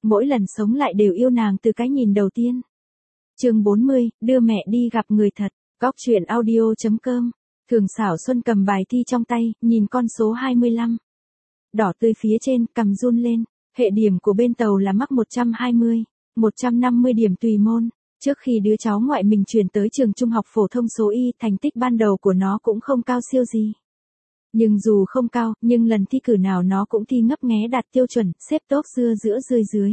mỗi lần sống lại đều yêu nàng từ cái nhìn đầu tiên. Chương 40, đưa mẹ đi gặp người thật. Góc truyện audio.com. Thường Xảo Xuân cầm bài thi trong tay, nhìn con số 25. Đỏ tươi phía trên, cầm run lên. Hệ điểm của bên tàu là mắc 120, 150 điểm tùy môn. Trước khi đứa cháu ngoại mình chuyển tới trường trung học phổ thông số Y, thành tích ban đầu của nó cũng không cao siêu gì. Nhưng dù không cao, nhưng lần thi cử nào nó cũng thi ngấp nghé đạt tiêu chuẩn, xếp top dưa giữa rơi dưới.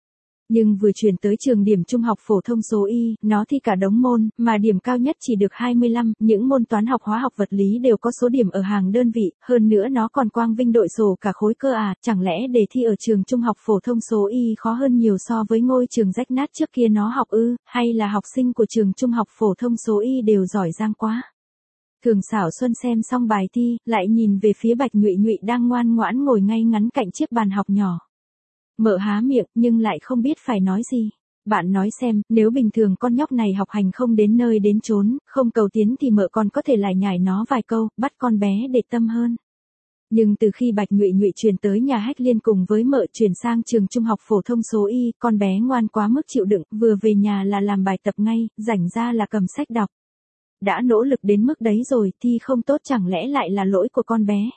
Nhưng vừa chuyển tới trường điểm trung học phổ thông số Y, nó thi cả đống môn, mà điểm cao nhất chỉ được 25, những môn toán học hóa học vật lý đều có số điểm ở hàng đơn vị, hơn nữa nó còn quang vinh đội sổ cả khối cơ à, chẳng lẽ đề thi ở trường trung học phổ thông số Y khó hơn nhiều so với ngôi trường rách nát trước kia nó học ư, hay là học sinh của trường trung học phổ thông số Y đều giỏi giang quá. Thường Xảo Xuân xem xong bài thi, lại nhìn về phía Bạch Nhụy Nhụy đang ngoan ngoãn ngồi ngay ngắn cạnh chiếc bàn học nhỏ. Mợ há miệng, nhưng lại không biết phải nói gì. Bạn nói xem, nếu bình thường con nhóc này học hành không đến nơi đến chốn, không cầu tiến thì mợ còn có thể lải nhải nó vài câu, bắt con bé để tâm hơn. Nhưng từ khi Bạch Nhụy Nhụy chuyển tới nhà Hách Liên cùng với mợ chuyển sang trường trung học phổ thông số Y, con bé ngoan quá mức chịu đựng, vừa về nhà là làm bài tập ngay, rảnh ra là cầm sách đọc. Đã nỗ lực đến mức đấy rồi, thi không tốt chẳng lẽ lại là lỗi của con bé.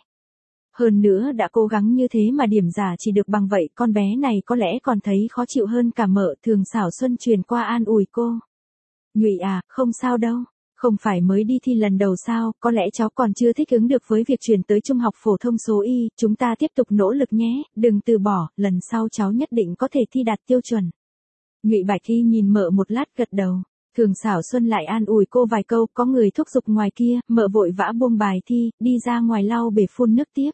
Hơn nữa đã cố gắng như thế mà điểm giả chỉ được bằng vậy, con bé này có lẽ còn thấy khó chịu hơn cả mợ. Thường Xảo Xuân truyền qua an ủi cô. Nhụy à, không sao đâu, không phải mới đi thi lần đầu sao, có lẽ cháu còn chưa thích ứng được với việc chuyển tới trung học phổ thông số Y, chúng ta tiếp tục nỗ lực nhé, đừng từ bỏ, lần sau cháu nhất định có thể thi đạt tiêu chuẩn. Nhụy Bạch Y nhìn mợ một lát gật đầu. Thường Xảo Xuân lại an ủi cô vài câu, có người thúc giục ngoài kia, mợ vội vã buông bài thi, đi ra ngoài lau bể phun nước tiếp.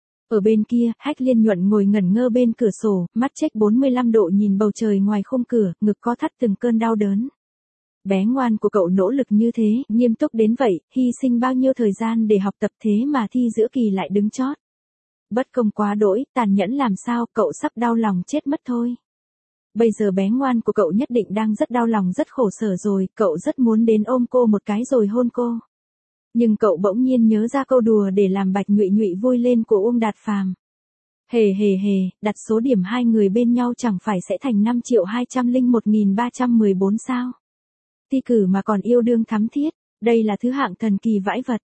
Ở bên kia, Hách Liên Nhuận ngồi ngẩn ngơ bên cửa sổ, mắt chếch 45 độ nhìn bầu trời ngoài khung cửa, ngực co thắt từng cơn đau đớn. Bé ngoan của cậu nỗ lực như thế, nghiêm túc đến vậy, hy sinh bao nhiêu thời gian để học tập thế mà thi giữa kỳ lại đứng chót. Bất công quá đỗi, tàn nhẫn làm sao, cậu sắp đau lòng chết mất thôi. Bây giờ bé ngoan của cậu nhất định đang rất đau lòng rất khổ sở rồi, cậu rất muốn đến ôm cô một cái rồi hôn cô. Nhưng cậu bỗng nhiên nhớ ra câu đùa để làm Bạch Nhụy Nhụy vui lên của Uông Đạt Phàm. Hề hề hề, đặt số điểm hai người bên nhau chẳng phải sẽ thành 5.201.314 sao? Thi cử mà còn yêu đương thắm thiết, đây là thứ hạng thần kỳ vãi vật,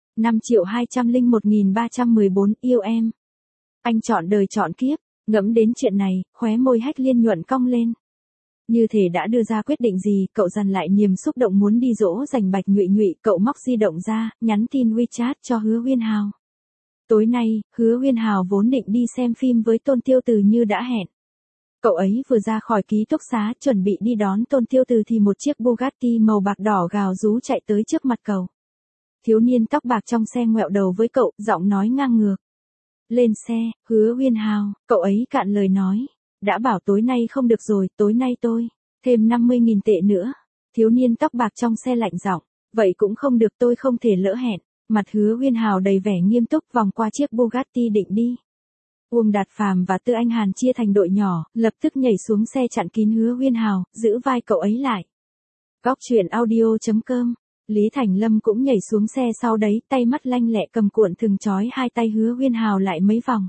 5.201.314 yêu em. Anh chọn đời chọn kiếp, ngẫm đến chuyện này, khóe môi Hách Liên Nhuận cong lên. Như thể đã đưa ra quyết định gì, cậu dằn lại niềm xúc động muốn đi dỗ dành Bạch Nhụy Nhụy, cậu móc di động ra, nhắn tin WeChat cho Hứa Uyên Hào. Tối nay, Hứa Uyên Hào vốn định đi xem phim với Tôn Tiêu Từ như đã hẹn. Cậu ấy vừa ra khỏi ký túc xá chuẩn bị đi đón Tôn Tiêu Từ thì một chiếc Bugatti màu bạc đỏ gào rú chạy tới trước mặt cậu. Thiếu niên tóc bạc trong xe ngoẹo đầu với cậu, giọng nói ngang ngược. Lên xe, Hứa Uyên Hào, cậu ấy cạn lời nói. Đã bảo tối nay không được rồi, tối nay tôi thêm 50.000 tệ nữa. Thiếu niên tóc bạc trong xe lạnh giọng, vậy cũng không được, tôi không thể lỡ hẹn. Mặt Hứa Uyên Hào đầy vẻ nghiêm túc vòng qua chiếc Bugatti định đi. Uông Đạt Phàm và Tư Anh Hàn chia thành đội nhỏ, lập tức nhảy xuống xe chặn kín Hứa Uyên Hào, giữ vai cậu ấy lại. Góc truyện audio.com. Lý Thành Lâm cũng nhảy xuống xe sau đấy, tay mắt lanh lẹ cầm cuộn thừng trói hai tay Hứa Uyên Hào lại mấy vòng.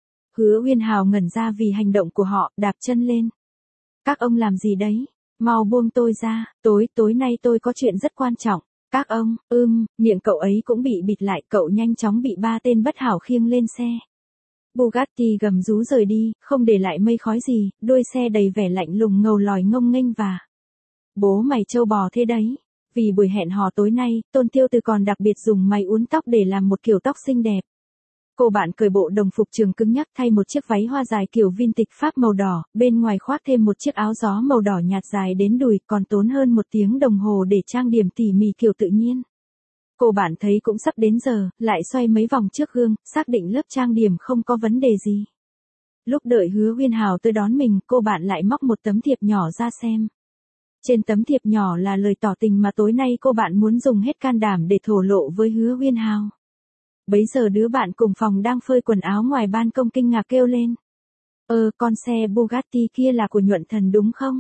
Hứa Uyên Hào ngẩn ra vì hành động của họ, đạp chân lên. Các ông làm gì đấy? Mau buông tôi ra, tối nay tôi có chuyện rất quan trọng. Các ông, miệng cậu ấy cũng bị bịt lại, cậu nhanh chóng bị ba tên bất hảo khiêng lên xe. Bugatti gầm rú rời đi, không để lại mây khói gì, đuôi xe đầy vẻ lạnh lùng ngầu lòi ngông nghênh và. Bố mày trâu bò thế đấy. Vì buổi hẹn hò tối nay, Tôn Tiêu Từ còn đặc biệt dùng máy uốn tóc để làm một kiểu tóc xinh đẹp. Cô bạn cởi bộ đồng phục trường cứng nhắc thay một chiếc váy hoa dài kiểu vintage Pháp màu đỏ, bên ngoài khoác thêm một chiếc áo gió màu đỏ nhạt dài đến đùi, còn tốn hơn 1 tiếng đồng hồ để trang điểm tỉ mỉ kiểu tự nhiên. Cô bạn thấy cũng sắp đến giờ, lại xoay mấy vòng trước gương, xác định lớp trang điểm không có vấn đề gì. Lúc đợi Hứa Uyên Hào tới đón mình, cô bạn lại móc một tấm thiệp nhỏ ra xem. Trên tấm thiệp nhỏ là lời tỏ tình mà tối nay cô bạn muốn dùng hết can đảm để thổ lộ với Hứa Uyên Hào. Bấy giờ đứa bạn cùng phòng đang phơi quần áo ngoài ban công kinh ngạc kêu lên. Con xe Bugatti kia là của Nhuận Thần đúng không?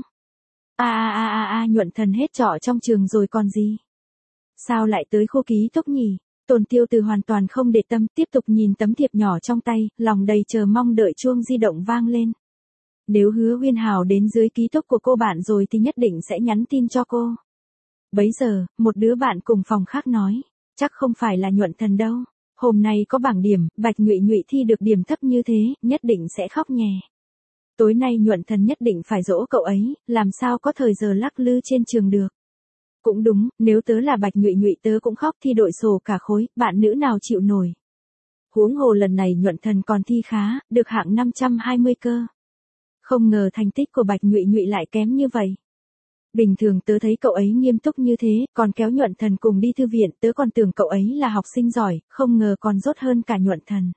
Nhuận Thần hết trọ trong trường rồi còn gì? Sao lại tới khu ký túc nhỉ? Tôn Tiêu Từ hoàn toàn không để tâm, tiếp tục nhìn tấm thiệp nhỏ trong tay, lòng đầy chờ mong đợi chuông di động vang lên. Nếu Hứa Uyên Hào đến dưới ký túc của cô bạn rồi thì nhất định sẽ nhắn tin cho cô. Bấy giờ, một đứa bạn cùng phòng khác nói, chắc không phải là Nhuận Thần đâu. Hôm nay có bảng điểm, Bạch Nhụy Nhụy thi được điểm thấp như thế, nhất định sẽ khóc nhè. Tối nay Nhuận Thần nhất định phải dỗ cậu ấy, làm sao có thời giờ lắc lư trên trường được. Cũng đúng, nếu tớ là Bạch Nhụy Nhụy tớ cũng khóc thi đội sổ cả khối, bạn nữ nào chịu nổi. Huống hồ lần này Nhuận Thần còn thi khá, được hạng 520 cơ. Không ngờ thành tích của Bạch Nhụy Nhụy lại kém như vậy. Bình thường tớ thấy cậu ấy nghiêm túc như thế, còn kéo Nhuận Thần cùng đi thư viện, tớ còn tưởng cậu ấy là học sinh giỏi, không ngờ còn dốt hơn cả Nhuận Thần.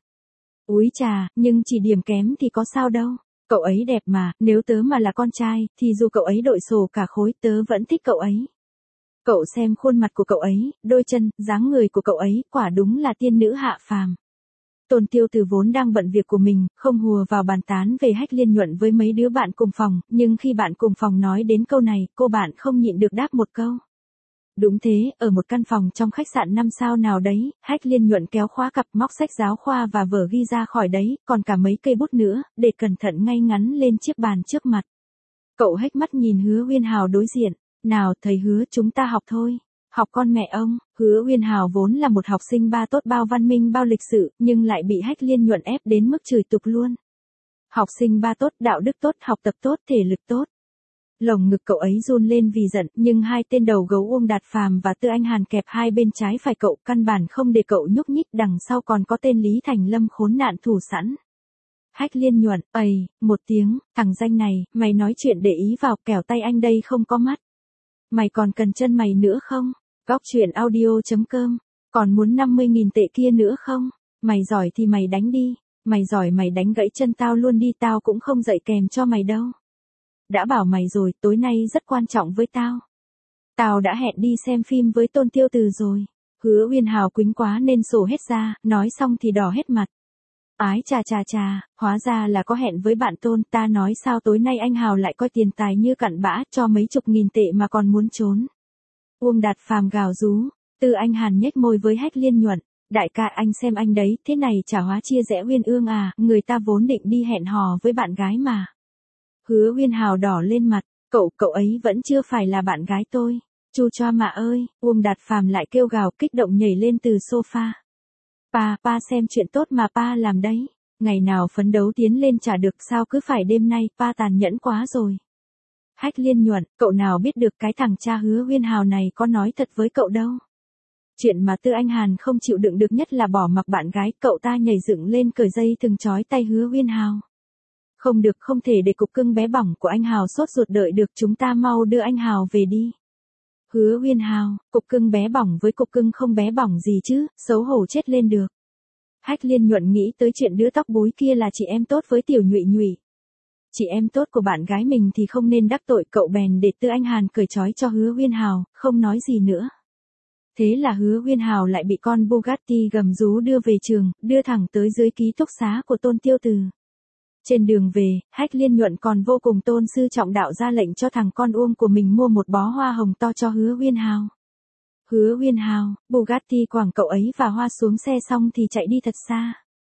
Úi chà, nhưng chỉ điểm kém thì có sao đâu. Cậu ấy đẹp mà, nếu tớ mà là con trai, thì dù cậu ấy đội sổ cả khối, tớ vẫn thích cậu ấy. Cậu xem khuôn mặt của cậu ấy, đôi chân, dáng người của cậu ấy, quả đúng là tiên nữ hạ phàm. Tôn Tiêu Từ vốn đang bận việc của mình, không hùa vào bàn tán về Hách Liên Nhuận với mấy đứa bạn cùng phòng, nhưng khi bạn cùng phòng nói đến câu này, cô bạn không nhịn được đáp một câu. Đúng thế, ở một căn phòng trong khách sạn 5 sao nào đấy, Hách Liên Nhuận kéo khóa cặp móc sách giáo khoa và vở ghi ra khỏi đấy, còn cả mấy cây bút nữa, để cẩn thận ngay ngắn lên chiếc bàn trước mặt. Cậu hếch mắt nhìn Hứa Uyên Hào đối diện, nào thầy Hứa chúng ta học thôi. Học con mẹ ông. Hứa Uyên Hào vốn là một học sinh ba tốt bao văn minh bao lịch sự, nhưng lại bị Hách Liên Nhuận ép đến mức chửi tục luôn. Học sinh ba tốt, đạo đức tốt, học tập tốt, thể lực tốt. Lồng ngực cậu ấy run lên vì giận, nhưng hai tên đầu gấu Uông Đạt Phàm và Tư Anh Hàn kẹp hai bên trái phải cậu, căn bản không để cậu nhúc nhích, đằng sau còn có tên Lý Thành Lâm khốn nạn thủ sẵn. Hách Liên Nhuận, ầy, một tiếng, thằng danh này, mày nói chuyện để ý vào, kẻo tay anh đây không có mắt. Mày còn cần chân mày nữa không? Góc truyện audio.com. Còn muốn 50.000 tệ kia nữa không? Mày giỏi thì mày đánh đi. Mày giỏi mày đánh gãy chân tao luôn đi, tao cũng không dạy kèm cho mày đâu. Đã bảo mày rồi, tối nay rất quan trọng với tao. Tao đã hẹn đi xem phim với Tôn Tiêu Từ rồi. Hứa Uyên Hào quýnh quá nên sổ hết ra, nói xong thì đỏ hết mặt. Ái chà chà chà, hóa ra là có hẹn với bạn Tôn, ta nói sao tối nay anh Hào lại coi tiền tài như cặn bã, cho mấy chục nghìn tệ mà còn muốn trốn. Uông Đạt Phàm gào rú, Tư Anh Hàn nhếch môi với Hách Liên Nhuận, đại ca anh xem anh đấy, thế này chả hóa chia rẽ Uyên Ương à, người ta vốn định đi hẹn hò với bạn gái mà. Hứa Uyên Hào đỏ lên mặt, cậu ấy vẫn chưa phải là bạn gái tôi. Chu choa mà ơi, Uông Đạt Phàm lại kêu gào kích động nhảy lên từ sofa. Pa xem chuyện tốt mà pa làm đấy. Ngày nào phấn đấu tiến lên chả được sao cứ phải đêm nay, pa tàn nhẫn quá rồi. Hách Liên Nhuận, cậu nào biết được cái thằng cha Hứa Uyên Hào này có nói thật với cậu đâu. Chuyện mà Tư Anh Hàn không chịu đựng được nhất là bỏ mặc bạn gái, cậu ta nhảy dựng lên cởi dây thừng trói tay Hứa Uyên Hào. Không được, không thể để cục cưng bé bỏng của anh Hào sốt ruột đợi được, chúng ta mau đưa anh Hào về đi. Hứa Uyên Hào, cục cưng bé bỏng với cục cưng không bé bỏng gì chứ, xấu hổ chết lên được. Hách Liên Nhuận nghĩ tới chuyện đứa tóc búi kia là chị em tốt với Tiểu Nhụy Nhụy. Chị em tốt của bạn gái mình thì không nên đắc tội, cậu bèn để Tư Anh Hàn cởi trói cho Hứa Uyên Hào, không nói gì nữa. Thế là Hứa Uyên Hào lại bị con Bugatti gầm rú đưa về trường, đưa thẳng tới dưới ký túc xá của Tôn Tiêu Từ. Trên đường về, Hách Liên Nhuận còn vô cùng tôn sư trọng đạo ra lệnh cho thằng con Uông của mình mua một bó hoa hồng to cho Hứa Uyên Hào. Hứa Uyên Hào, Bugatti quẳng cậu ấy và hoa xuống xe xong thì chạy đi thật xa.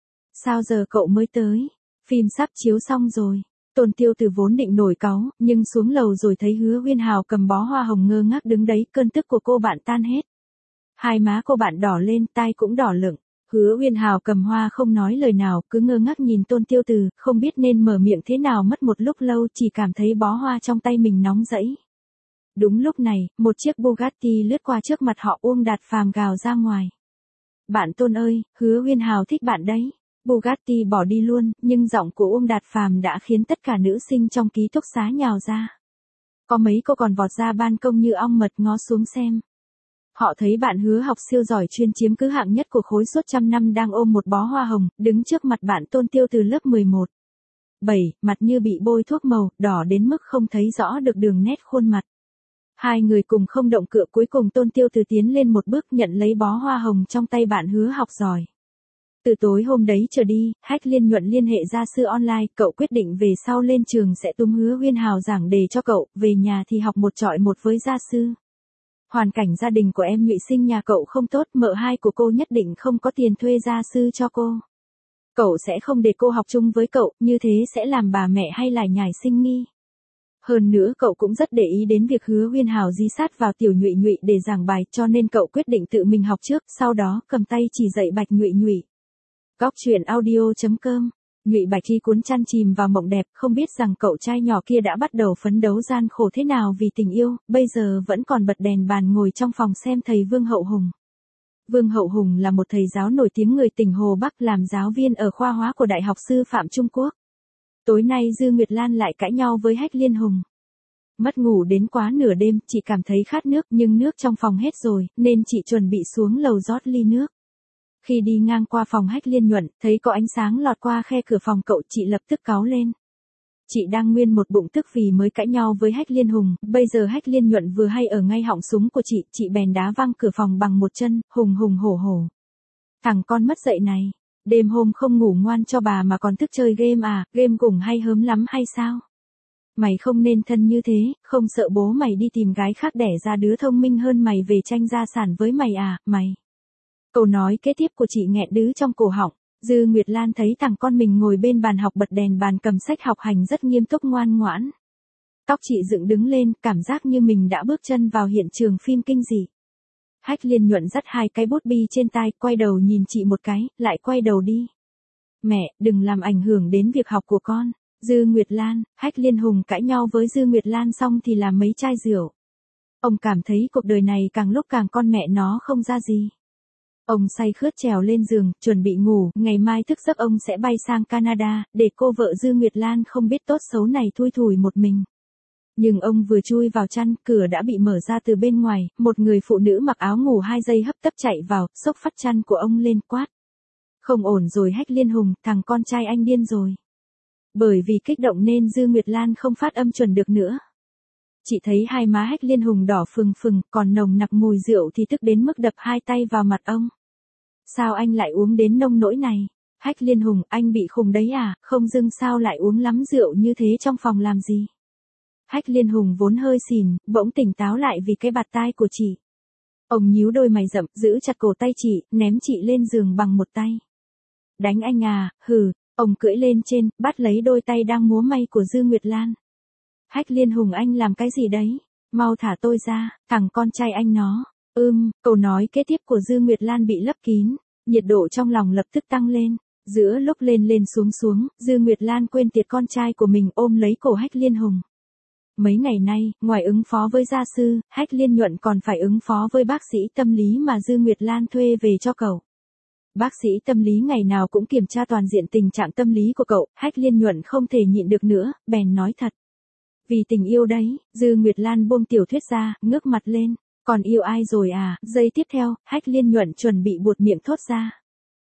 Sao giờ cậu mới tới? Phim sắp chiếu xong rồi. Tôn Tiêu Từ vốn định nổi cáu, nhưng xuống lầu rồi thấy Hứa Uyên Hào cầm bó hoa hồng ngơ ngác đứng đấy, cơn tức của cô bạn tan hết. Hai má cô bạn đỏ lên, tai cũng đỏ lửng. Hứa Uyên Hào cầm hoa không nói lời nào, cứ ngơ ngác nhìn Tôn Tiêu Từ, không biết nên mở miệng thế nào, mất một lúc lâu chỉ cảm thấy bó hoa trong tay mình nóng rẫy. Đúng lúc này, một chiếc Bugatti lướt qua trước mặt họ, Uông Đạt Phàm gào ra ngoài. Bạn Tôn ơi, Hứa Uyên Hào thích bạn đấy. Bugatti bỏ đi luôn, nhưng giọng của Uông Đạt Phàm đã khiến tất cả nữ sinh trong ký túc xá nhào ra. Có mấy cô còn vọt ra ban công như ong mật ngó xuống xem. Họ thấy bạn Hứa học siêu giỏi chuyên chiếm cứ hạng nhất của khối suốt trăm năm đang ôm một bó hoa hồng, đứng trước mặt bạn Tôn Tiêu từ lớp 11. 7, mặt như bị bôi thuốc màu, đỏ đến mức không thấy rõ được đường nét khuôn mặt. Hai người cùng không động cựa, cuối cùng Tôn Tiêu từ tiến lên một bước nhận lấy bó hoa hồng trong tay bạn Hứa học giỏi. Từ tối hôm đấy trở đi, Hách Liên Nhuận liên hệ gia sư online, cậu quyết định về sau lên trường sẽ túm Hứa Uyên Hào giảng đề cho cậu, về nhà thì học một chọi một với gia sư. Hoàn cảnh gia đình của em Nhụy Sinh nhà cậu không tốt, mợ hai của cô nhất định không có tiền thuê gia sư cho cô. Cậu sẽ không để cô học chung với cậu, như thế sẽ làm bà mẹ hay lải nhải sinh nghi. Hơn nữa cậu cũng rất để ý đến việc Hứa Uyên Hào dí sát vào Tiểu Nhụy Nhụy để giảng bài, cho nên cậu quyết định tự mình học trước, sau đó cầm tay chỉ dạy Bạch Nhụy Nhụy. Góc truyện audio.com. Nhụy Bạch khi cuốn chăn chìm vào mộng đẹp, không biết rằng cậu trai nhỏ kia đã bắt đầu phấn đấu gian khổ thế nào vì tình yêu, bây giờ vẫn còn bật đèn bàn ngồi trong phòng xem thầy Vương Hậu Hùng. Vương Hậu Hùng là một thầy giáo nổi tiếng người tỉnh Hồ Bắc, làm giáo viên ở khoa hóa của Đại học Sư phạm Trung Quốc. Tối nay Dư Nguyệt Lan lại cãi nhau với Hách Liên Hùng. Mất ngủ đến quá nửa đêm, chị cảm thấy khát nước nhưng nước trong phòng hết rồi, nên chị chuẩn bị xuống lầu rót ly nước. Khi đi ngang qua phòng Hách Liên Nhuận, thấy có ánh sáng lọt qua khe cửa phòng cậu, chị lập tức cáu lên. Chị đang nguyên một bụng tức vì mới cãi nhau với Hách Liên Hùng, bây giờ Hách Liên Nhuận vừa hay ở ngay họng súng của chị bèn đá văng cửa phòng bằng một chân, hùng hùng hổ hổ. Thằng con mất dạy này, đêm hôm không ngủ ngoan cho bà mà còn thức chơi game à, game gủng hay hớm lắm hay sao? Mày không nên thân như thế, không sợ bố mày đi tìm gái khác đẻ ra đứa thông minh hơn mày về tranh gia sản với mày à, mày. Câu nói kế tiếp của chị nghẹn đứ trong cổ họng. Dư Nguyệt Lan thấy thằng con mình ngồi bên bàn học bật đèn bàn cầm sách học hành rất nghiêm túc ngoan ngoãn. Tóc chị dựng đứng lên, cảm giác như mình đã bước chân vào hiện trường phim kinh dị. Hách Liên Nhuận dắt hai cái bút bi trên tai, quay đầu nhìn chị một cái, lại quay đầu đi. Mẹ, đừng làm ảnh hưởng đến việc học của con. Dư Nguyệt Lan, Hách Liên Hùng cãi nhau với Dư Nguyệt Lan xong thì làm mấy chai rượu. Ông cảm thấy cuộc đời này càng lúc càng con mẹ nó không ra gì. Ông say khướt trèo lên giường, chuẩn bị ngủ, ngày mai thức giấc ông sẽ bay sang Canada, để cô vợ Dư Nguyệt Lan không biết tốt xấu này thui thủi một mình. Nhưng ông vừa chui vào chăn, cửa đã bị mở ra từ bên ngoài, một người phụ nữ mặc áo ngủ 2 giây hấp tấp chạy vào, xốc phắt chăn của ông lên quát. Không ổn rồi Hách Liên Hùng, thằng con trai anh điên rồi. Bởi vì kích động nên Dư Nguyệt Lan không phát âm chuẩn được nữa. Chị thấy hai má Hách Liên Hùng đỏ phừng phừng, còn nồng nặc mùi rượu thì tức đến mức đập hai tay vào mặt ông. Sao anh lại uống đến nông nỗi này? Hách Liên Hùng, anh bị khùng đấy à, không dưng sao lại uống lắm rượu như thế trong phòng làm gì? Hách Liên Hùng vốn hơi xỉn, bỗng tỉnh táo lại vì cái bạt tai của chị. Ông nhíu đôi mày rậm, giữ chặt cổ tay chị, ném chị lên giường bằng một tay. Đánh anh à, hừ, ông cưỡi lên trên, bắt lấy đôi tay đang múa may của Dư Nguyệt Lan. Hách Liên Hùng anh làm cái gì đấy? Mau thả tôi ra, thằng con trai anh nó. Câu nói kế tiếp của Dư Nguyệt Lan bị lấp kín, nhiệt độ trong lòng lập tức tăng lên. Giữa lúc lên lên xuống xuống, Dư Nguyệt Lan quên tiệt con trai của mình ôm lấy cổ Hách Liên Hùng. Mấy ngày nay, ngoài ứng phó với gia sư, Hách Liên Nhuận còn phải ứng phó với bác sĩ tâm lý mà Dư Nguyệt Lan thuê về cho cậu. Bác sĩ tâm lý ngày nào cũng kiểm tra toàn diện tình trạng tâm lý của cậu, Hách Liên Nhuận không thể nhịn được nữa, bèn nói thật. Vì tình yêu đấy, Dư Nguyệt Lan buông tiểu thuyết ra, ngước mặt lên. Còn yêu ai rồi à? Giây tiếp theo, Hách Liên Nhuận chuẩn bị buột miệng thốt ra.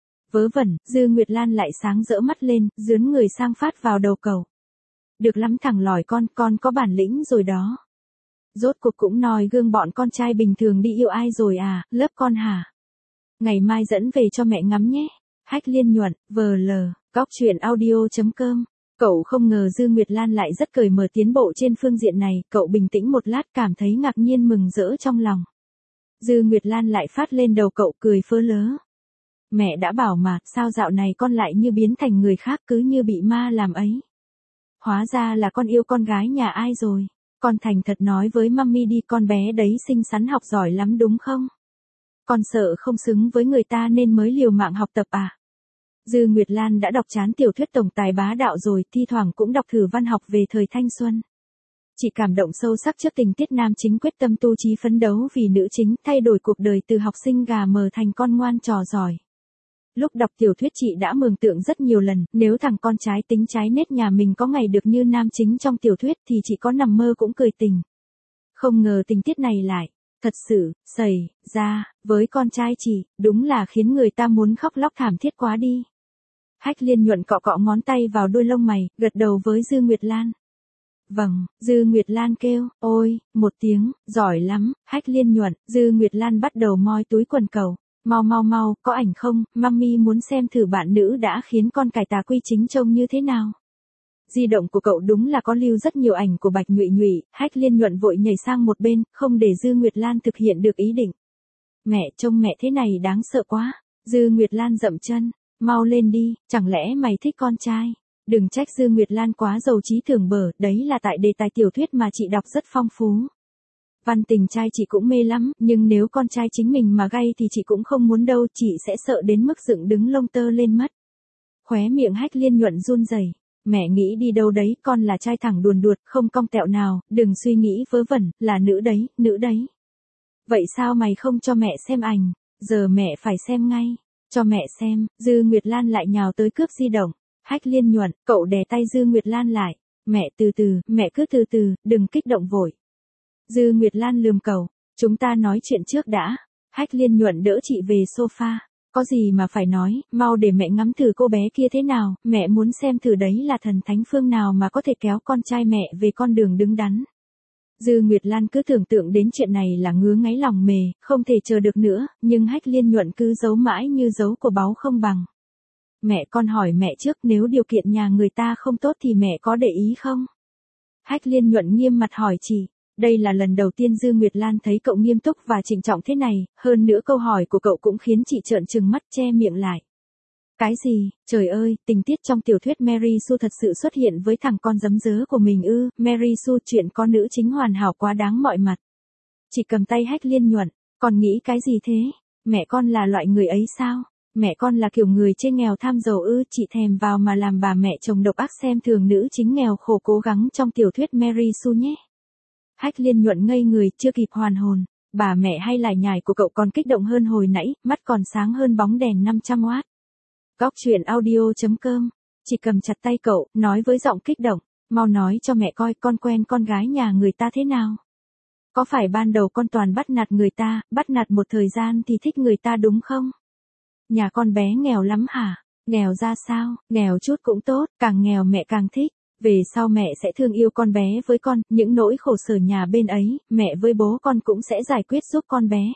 Vớ vẩn, Dư Nguyệt Lan lại sáng rỡ mắt lên, dướn người sang phát vào đầu cậu. Được lắm thằng lỏi con có bản lĩnh rồi đó. Rốt cuộc cũng noi gương bọn con trai bình thường đi yêu ai rồi à, lớp con hả? Ngày mai dẫn về cho mẹ ngắm nhé. Hách Liên Nhuận, VL, góc truyện audio.com. Cậu không ngờ Dư Nguyệt Lan lại rất cởi mở tiến bộ trên phương diện này, cậu bình tĩnh một lát cảm thấy ngạc nhiên mừng rỡ trong lòng. Dư Nguyệt Lan lại phát lên đầu cậu cười phớ lớ. Mẹ đã bảo mà, sao dạo này con lại như biến thành người khác cứ như bị ma làm ấy. Hóa ra là con yêu con gái nhà ai rồi. Con thành thật nói với mummy đi, con bé đấy xinh xắn học giỏi lắm đúng không? Con sợ không xứng với người ta nên mới liều mạng học tập à? Dư Nguyệt Lan đã đọc chán tiểu thuyết tổng tài bá đạo rồi, thi thoảng cũng đọc thử văn học về thời thanh xuân. Chị cảm động sâu sắc trước tình tiết nam chính quyết tâm tu chí phấn đấu vì nữ chính, thay đổi cuộc đời từ học sinh gà mờ thành con ngoan trò giỏi. Lúc đọc tiểu thuyết chị đã mường tượng rất nhiều lần, nếu thằng con trái tính trái nết nhà mình có ngày được như nam chính trong tiểu thuyết thì chị có nằm mơ cũng cười tình. Không ngờ tình tiết này lại, thật sự, xảy ra, với con trai chị, đúng là khiến người ta muốn khóc lóc thảm thiết quá đi. Hách Liên Nhuận cọ cọ ngón tay vào đuôi lông mày, gật đầu với Dư Nguyệt Lan. Vâng, Dư Nguyệt Lan kêu, ôi, một tiếng, giỏi lắm, Hách Liên Nhuận, Dư Nguyệt Lan bắt đầu moi túi quần cậu. Mau, có ảnh không, mummy muốn xem thử bạn nữ đã khiến con cải tà quy chính trông như thế nào. Di động của cậu đúng là có lưu rất nhiều ảnh của Bạch Nhụy Nhụy, Hách Liên Nhuận vội nhảy sang một bên, không để Dư Nguyệt Lan thực hiện được ý định. Mẹ, trông mẹ thế này đáng sợ quá. Dư Nguyệt Lan dậm chân. Mau lên đi, chẳng lẽ mày thích con trai? Đừng trách Dư Nguyệt Lan quá giàu trí tưởng bở, đấy là tại đề tài tiểu thuyết mà chị đọc rất phong phú. Văn tình trai chị cũng mê lắm, nhưng nếu con trai chính mình mà gay thì chị cũng không muốn đâu, chị sẽ sợ đến mức dựng đứng lông tơ lên mất. Khóe miệng Hách Liên Nhuận run rẩy. Mẹ nghĩ đi đâu đấy, con là trai thẳng đuồn đuột, không cong tẹo nào, đừng suy nghĩ vớ vẩn, là nữ đấy, nữ đấy. Vậy sao mày không cho mẹ xem ảnh? Giờ mẹ phải xem ngay. Cho mẹ xem. Dư Nguyệt Lan lại nhào tới cướp di động. Hách Liên Nhuận, cậu đè tay Dư Nguyệt Lan lại. Mẹ từ từ, mẹ cứ từ từ, đừng kích động vội. Dư Nguyệt Lan lườm cậu. Chúng ta nói chuyện trước đã. Hách Liên Nhuận đỡ chị về sofa. Có gì mà phải nói, mau để mẹ ngắm thử cô bé kia thế nào, mẹ muốn xem thử đấy là thần thánh phương nào mà có thể kéo con trai mẹ về con đường đứng đắn. Dư Nguyệt Lan cứ tưởng tượng đến chuyện này là ngứa ngáy lòng mề, không thể chờ được nữa, nhưng Hách Liên Nhuận cứ giấu mãi như giấu của báu không bằng. Mẹ, con hỏi mẹ trước, nếu điều kiện nhà người ta không tốt thì mẹ có để ý không? Hách Liên Nhuận nghiêm mặt hỏi chị. Đây là lần đầu tiên Dư Nguyệt Lan thấy cậu nghiêm túc và trịnh trọng thế này, hơn nữa câu hỏi của cậu cũng khiến chị trợn trừng mắt che miệng lại. Cái gì, trời ơi, tình tiết trong tiểu thuyết Mary Sue thật sự xuất hiện với thằng con giấm dớ của mình ư? Mary Sue chuyện con nữ chính hoàn hảo quá đáng mọi mặt. Chị cầm tay Hách Liên Nhuận, con nghĩ cái gì thế? Mẹ con là loại người ấy sao? Mẹ con là kiểu người trên nghèo tham giàu ư? Chị thèm vào mà làm bà mẹ chồng độc ác xem thường nữ chính nghèo khổ cố gắng trong tiểu thuyết Mary Sue nhé. Hách Liên Nhuận ngây người, chưa kịp hoàn hồn. Bà mẹ hay lải nhải của cậu còn kích động hơn hồi nãy, mắt còn sáng hơn bóng đèn 500W. Góc truyện audio.com. Chị cầm chặt tay cậu, nói với giọng kích động. Mau nói cho mẹ coi con quen con gái nhà người ta thế nào. Có phải ban đầu con toàn bắt nạt người ta, bắt nạt một thời gian thì thích người ta đúng không? Nhà con bé nghèo lắm hả? Nghèo ra sao? Nghèo chút cũng tốt, càng nghèo mẹ càng thích. Về sau mẹ sẽ thương yêu con bé với con, những nỗi khổ sở nhà bên ấy, mẹ với bố con cũng sẽ giải quyết giúp con bé.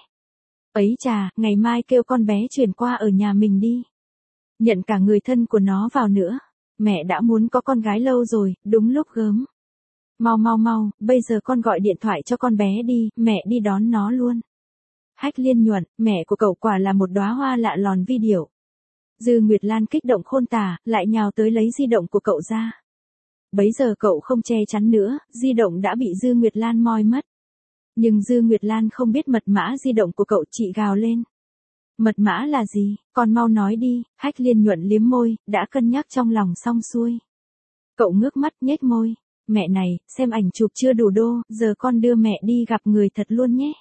Ấy chà, ngày mai kêu con bé chuyển qua ở nhà mình đi. Nhận cả người thân của nó vào nữa. Mẹ đã muốn có con gái lâu rồi, đúng lúc gớm. Mau mau mau, bây giờ con gọi điện thoại cho con bé đi, mẹ đi đón nó luôn. Hách Liên Nhuận, mẹ của cậu quả là một đóa hoa lạ lòn vi điểu. Dư Nguyệt Lan kích động khôn tả, lại nhào tới lấy di động của cậu ra. Bấy giờ cậu không che chắn nữa, di động đã bị Dư Nguyệt Lan moi mất. Nhưng Dư Nguyệt Lan không biết mật mã di động của cậu, chị gào lên. Mật mã là gì, con mau nói đi. Hách Liên Nhuận liếm môi, đã cân nhắc trong lòng xong xuôi. Cậu ngước mắt nhếch môi. Mẹ này, xem ảnh chụp chưa đủ đô, giờ con đưa mẹ đi gặp người thật luôn nhé.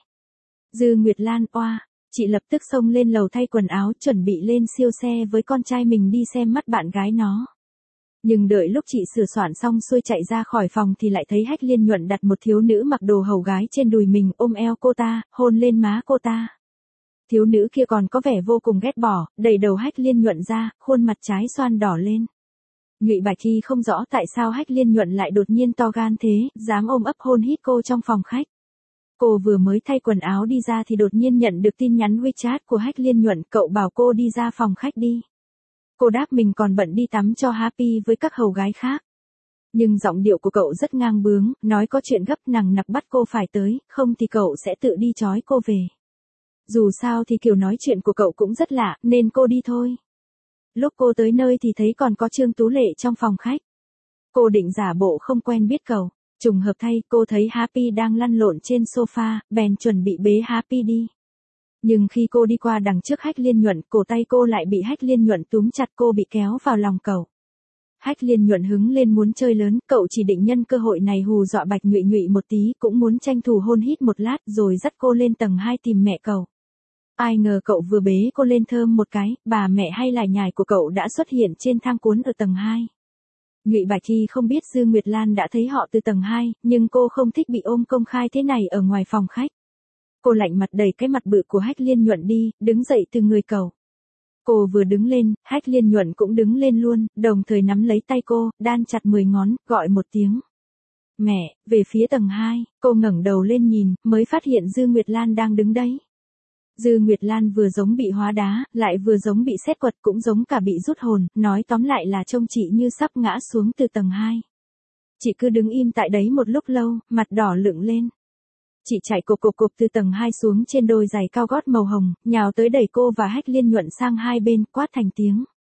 Dư Nguyệt Lan oa, chị lập tức xông lên lầu thay quần áo chuẩn bị lên siêu xe với con trai mình đi xem mắt bạn gái nó. Nhưng đợi lúc chị sửa soạn xong xuôi chạy ra khỏi phòng thì lại thấy Hách Liên Nhuận đặt một thiếu nữ mặc đồ hầu gái trên đùi mình, ôm eo cô ta, hôn lên má cô ta. Thiếu nữ kia còn có vẻ vô cùng ghét bỏ, đẩy đầu Hách Liên Nhuận ra, khuôn mặt trái xoan đỏ lên. Nhụy Bạch Hy không rõ tại sao Hách Liên Nhuận lại đột nhiên to gan thế, dám ôm ấp hôn hít cô trong phòng khách. Cô vừa mới thay quần áo đi ra thì đột nhiên nhận được tin nhắn WeChat của Hách Liên Nhuận, cậu bảo cô đi ra phòng khách đi. Cô đáp mình còn bận đi tắm cho Happy với các hầu gái khác. Nhưng giọng điệu của cậu rất ngang bướng, nói có chuyện gấp nằng nặc bắt cô phải tới, không thì cậu sẽ tự đi trói cô về. Dù sao thì kiểu nói chuyện của cậu cũng rất lạ, nên cô đi thôi. Lúc cô tới nơi thì thấy còn có Trương Tú Lệ trong phòng khách. Cô định giả bộ không quen biết cậu. Trùng hợp thay, cô thấy Happy đang lăn lộn trên sofa, bèn chuẩn bị bế Happy đi. Nhưng khi cô đi qua đằng trước Hách Liên Nhuận, cổ tay cô lại bị Hách Liên Nhuận túm chặt, cô bị kéo vào lòng cậu. Hách Liên Nhuận hứng lên muốn chơi lớn, cậu chỉ định nhân cơ hội này hù dọa Bạch Nhụy Nhụy một tí, cũng muốn tranh thủ hôn hít một lát rồi dắt cô lên tầng 2 tìm mẹ cậu. Ai ngờ cậu vừa bế cô lên thơm một cái, bà mẹ hay lải nhải của cậu đã xuất hiện trên thang cuốn ở tầng 2. Nhụy Bạch Hy không biết Dư Nguyệt Lan đã thấy họ từ tầng 2, nhưng cô không thích bị ôm công khai thế này ở ngoài phòng khách. Cô lạnh mặt đẩy cái mặt bự của Hách Liên Nhuận đi, đứng dậy từ người cậu. Cô vừa đứng lên, Hách Liên Nhuận cũng đứng lên luôn, đồng thời nắm lấy tay cô, đan chặt 10 ngón, gọi một tiếng. Mẹ, về phía tầng 2, cô ngẩng đầu lên nhìn, mới phát hiện Dư Nguyệt Lan đang đứng đấy. Dư Nguyệt Lan vừa giống bị hóa đá, lại vừa giống bị sét quật, cũng giống cả bị rút hồn, nói tóm lại là trông chị như sắp ngã xuống từ tầng 2. Chị cứ đứng im tại đấy một lúc lâu, mặt đỏ lựng lên. Chị chạy cộp từ tầng 2 xuống trên đôi giày cao gót màu hồng, nhào tới đẩy cô và Hách Liên Nhuận sang hai bên, quát thành tiếng.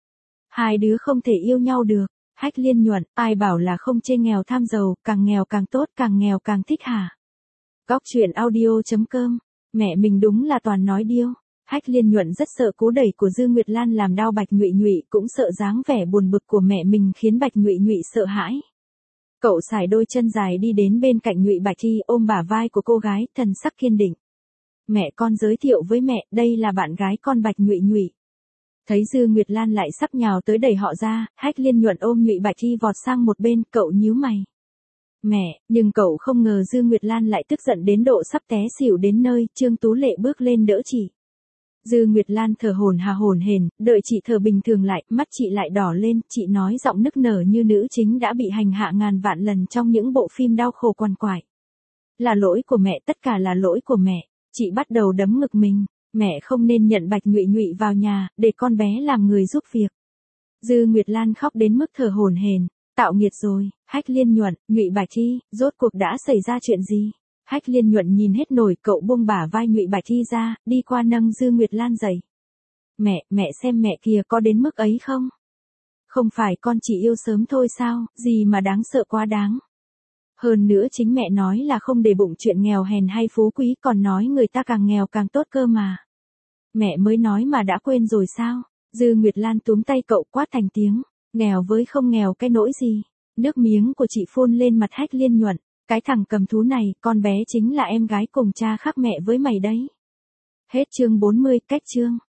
Hai đứa không thể yêu nhau được. Hách Liên Nhuận, ai bảo là không chê nghèo tham giàu, càng nghèo càng tốt, càng nghèo càng thích hả? Góc truyện audio.com. Mẹ mình đúng là toàn nói điêu. Hách Liên Nhuận rất sợ cú đẩy của Dư Nguyệt Lan làm đau Bạch Nhụy Nhụy, cũng sợ dáng vẻ buồn bực của mẹ mình khiến Bạch Nhụy Nhụy sợ hãi. Cậu sải đôi chân dài đi đến bên cạnh Nhụy Bạch Thi, ôm bả vai của cô gái, thần sắc kiên định. Mẹ con giới thiệu với mẹ, đây là bạn gái con Bạch Nhụy Nhụy. Thấy Dư Nguyệt Lan lại sắp nhào tới đẩy họ ra, Hách Liên Nhuận ôm Nhụy Bạch Thi vọt sang một bên, cậu nhíu mày. Mẹ, nhưng cậu không ngờ Dư Nguyệt Lan lại tức giận đến độ sắp té xỉu đến nơi, Trương Tú Lệ bước lên đỡ chị. Dư Nguyệt Lan thở hổn hển, đợi chị thở bình thường lại, mắt chị lại đỏ lên, chị nói giọng nức nở như nữ chính đã bị hành hạ ngàn vạn lần trong những bộ phim đau khổ quằn quại. Là lỗi của mẹ, tất cả là lỗi của mẹ. Chị bắt đầu đấm ngực mình, mẹ không nên nhận Bạch Nhụy Nhụy vào nhà, để con bé làm người giúp việc. Dư Nguyệt Lan khóc đến mức thở hổn hển, tạo nghiệt rồi. Hách Liên Nhuận, Nhụy Bạch Thi, rốt cuộc đã xảy ra chuyện gì? Hách Liên Nhuận nhìn hết nổi, cậu buông bả vai Nhụy Bạch Thi ra, đi qua nâng Dư Nguyệt Lan dậy. Mẹ xem mẹ kìa, có đến mức ấy không? Không phải con chỉ yêu sớm thôi sao, gì mà đáng sợ quá đáng. Hơn nữa chính mẹ nói là không để bụng chuyện nghèo hèn hay phú quý, còn nói người ta càng nghèo càng tốt cơ mà. Mẹ mới nói mà đã quên rồi sao? Dư Nguyệt Lan túm tay cậu quát thành tiếng, nghèo với không nghèo cái nỗi gì? Nước miếng của chị phun lên mặt Hách Liên Nhuận, cái thằng cầm thú này, con bé chính là em gái cùng cha khác mẹ với mày đấy. Hết chương 40, cách chương.